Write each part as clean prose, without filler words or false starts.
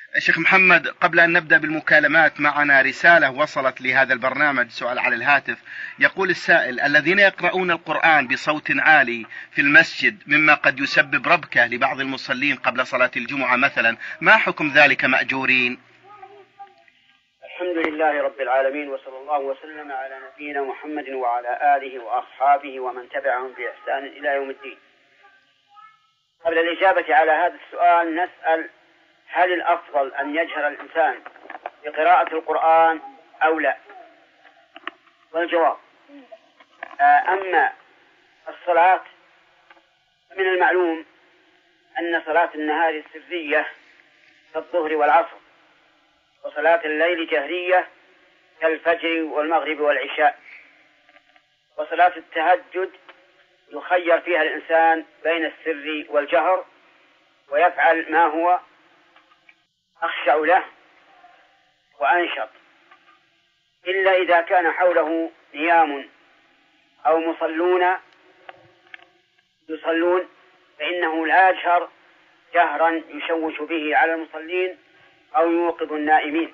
شيخ محمد، قبل أن نبدأ بالمكالمات معنا رسالة وصلت لهذا البرنامج، سؤال على الهاتف. يقول السائل: الذين يقرؤون القرآن بصوت عالي في المسجد مما قد يسبب ربكة لبعض المصلين قبل صلاة الجمعة مثلا، ما حكم ذلك؟ مأجورين؟ الحمد لله رب العالمين، وصلى الله وسلم على نبينا محمد وعلى آله وأصحابه ومن تبعهم بإحسان إلى يوم الدين. قبل الإجابة على هذا السؤال نسأل: هل الأفضل أن يجهر الإنسان بقراءة القرآن أو لا؟ والجواب: أما الصلاة من المعلوم أن صلاة النهار سرية كالظهر والعصر، وصلاة الليل جهرية كالفجر والمغرب والعشاء، وصلاة التهجد يخير فيها الإنسان بين السر والجهر ويفعل ما هو أخشع له وأنشط، إلا إذا كان حوله نيام أو مصلون يصلون فإنه لا يجهر جهرا يشوش به على المصلين أو يوقظ النائمين.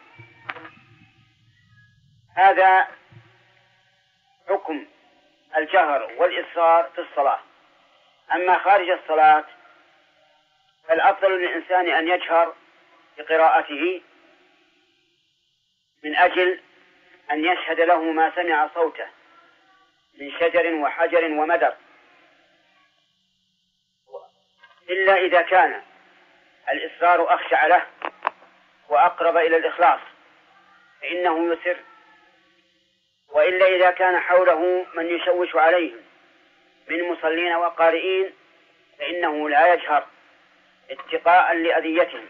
هذا حكم الجهر والإصرار في الصلاة. أما خارج الصلاة فالأفضل للإنسان أن يجهر بقراءته من أجل أن يشهد له ما سمع صوته من شجر وحجر ومدر، إلا إذا كان الإصرار أخشع له وأقرب إلى الإخلاص فإنه يسر، وإلا إذا كان حوله من يشوش عليهم من مصلين وقارئين فإنه لا يجهر اتقاء لأذيتهم.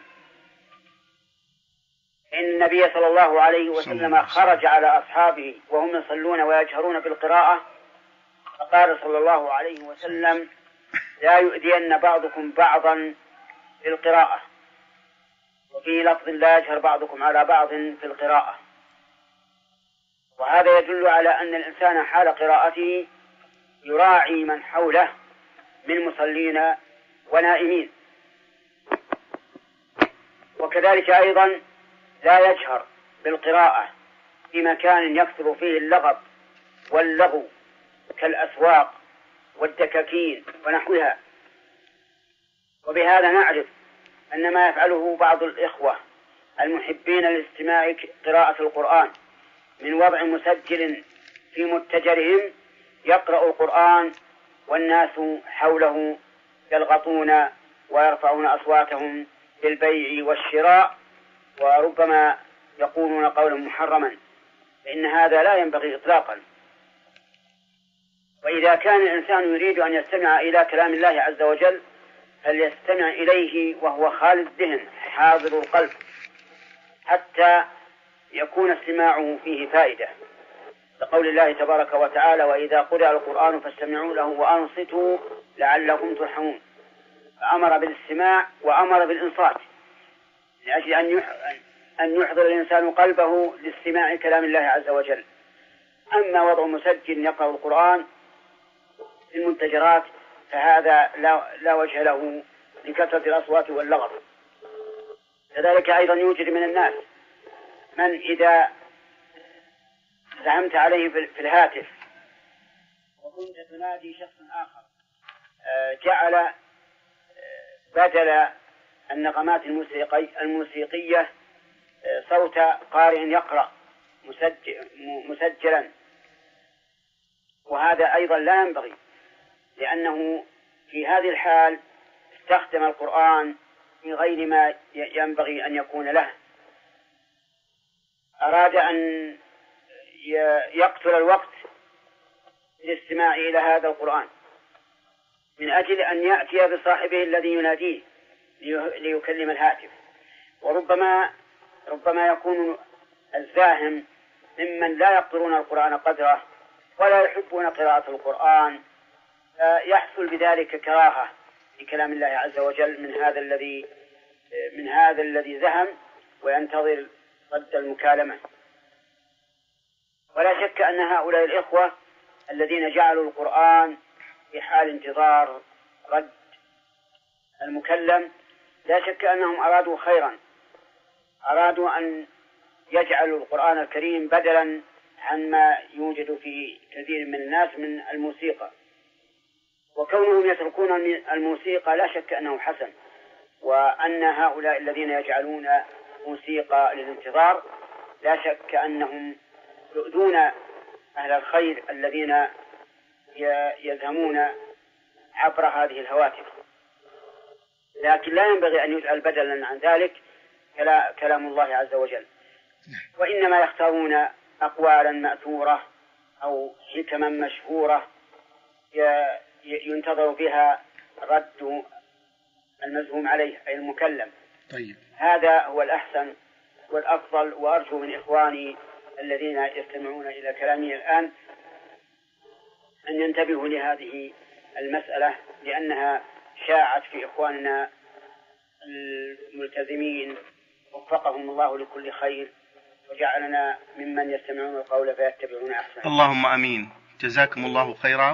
إن النبي صلى الله عليه وسلم خرج على أصحابه وهم يصلون ويجهرون بالقراءة فقال صلى الله عليه وسلم: لا يؤذين بعضكم بعضا في القراءة، وفي لفظ: لا يجهر بعضكم على بعض في القراءة. وهذا يدل على أن الإنسان حال قراءته يراعي من حوله من مصلين ونائمين. وكذلك أيضا لا يجهر بالقراءة في مكان يكثر فيه اللغط واللغو كالأسواق والدكاكين ونحوها. وبهذا نعرف أن ما يفعله بعض الإخوة المحبين لاستماع قراءة القرآن من وضع مسجل في متجرهم يقرأ القرآن والناس حوله يلغطون ويرفعون أصواتهم بالبيع والشراء، وربما يقولون قولا محرما، فإن هذا لا ينبغي إطلاقا. وإذا كان الإنسان يريد أن يستمع إلى كلام الله عز وجل فليستمع إليه وهو خالي الذهن حاضر القلب حتى يكون استماعه فيه فائدة، لقول الله تبارك وتعالى: وإذا قرأ القرآن فاستمعوا له وأنصتوا لعلكم ترحمون. فأمر بالاستماع وأمر بالإنصات لأجل أن يحضر الإنسان قلبه لاستماع كلام الله عز وجل. أما وضع مسجل يقرأ القرآن في المنتجرات فهذا لا وجه له لكثرة الأصوات واللغط. كذلك أيضا يوجد من الناس من إذا زعمت عليه في الهاتف وكنت تنادي شخص آخر جعل بدل النغمات الموسيقية صوت قارئ يقرأ مسجلا، وهذا أيضا لا ينبغي، لأنه في هذه الحال استخدم القرآن في غير ما ينبغي أن يكون له. أراد أن يقتل الوقت للاستماع إلى هذا القرآن من أجل أن يأتي بصاحبه الذي يناديه ليكلم الهاتف. وربما يكون الزاهم ممن لا يقدرون القرآن قدره ولا يحبون قراءة القرآن، يحصل بذلك كراهة لكلام الله عز وجل من هذا الذي زهم وينتظر رد المكالمة. ولا شك أن هؤلاء الإخوة الذين جعلوا القرآن في حال انتظار رد المكلم لا شك أنهم أرادوا خيرا، أرادوا أن يجعلوا القرآن الكريم بدلا عن ما يوجد في كثير من الناس من الموسيقى، وكونهم يتركون الموسيقى لا شك أنه حسن، وأن هؤلاء الذين يجعلون موسيقى للانتظار لا شك أنهم يؤذون أهل الخير الذين يذهمون عبر هذه الهواتف، لكن لا ينبغي أن يجعل بدلا عن ذلك كلام الله عز وجل، وإنما يختارون أقوالا مأثورة أو حكما مشهورة ينتظر بها رد المزهوم عليه أي المكلم. طيب. هذا هو الأحسن والأفضل، وأرجو من إخواني الذين يستمعون إلى كلامي الآن أن ينتبهوا لهذه المسألة، لأنها شاعت في إخواننا الملتزمين، وفقهم الله لكل خير وجعلنا ممن يستمعون القول فيتبعون أحسنه. اللهم أمين. جزاكم الله خيرا.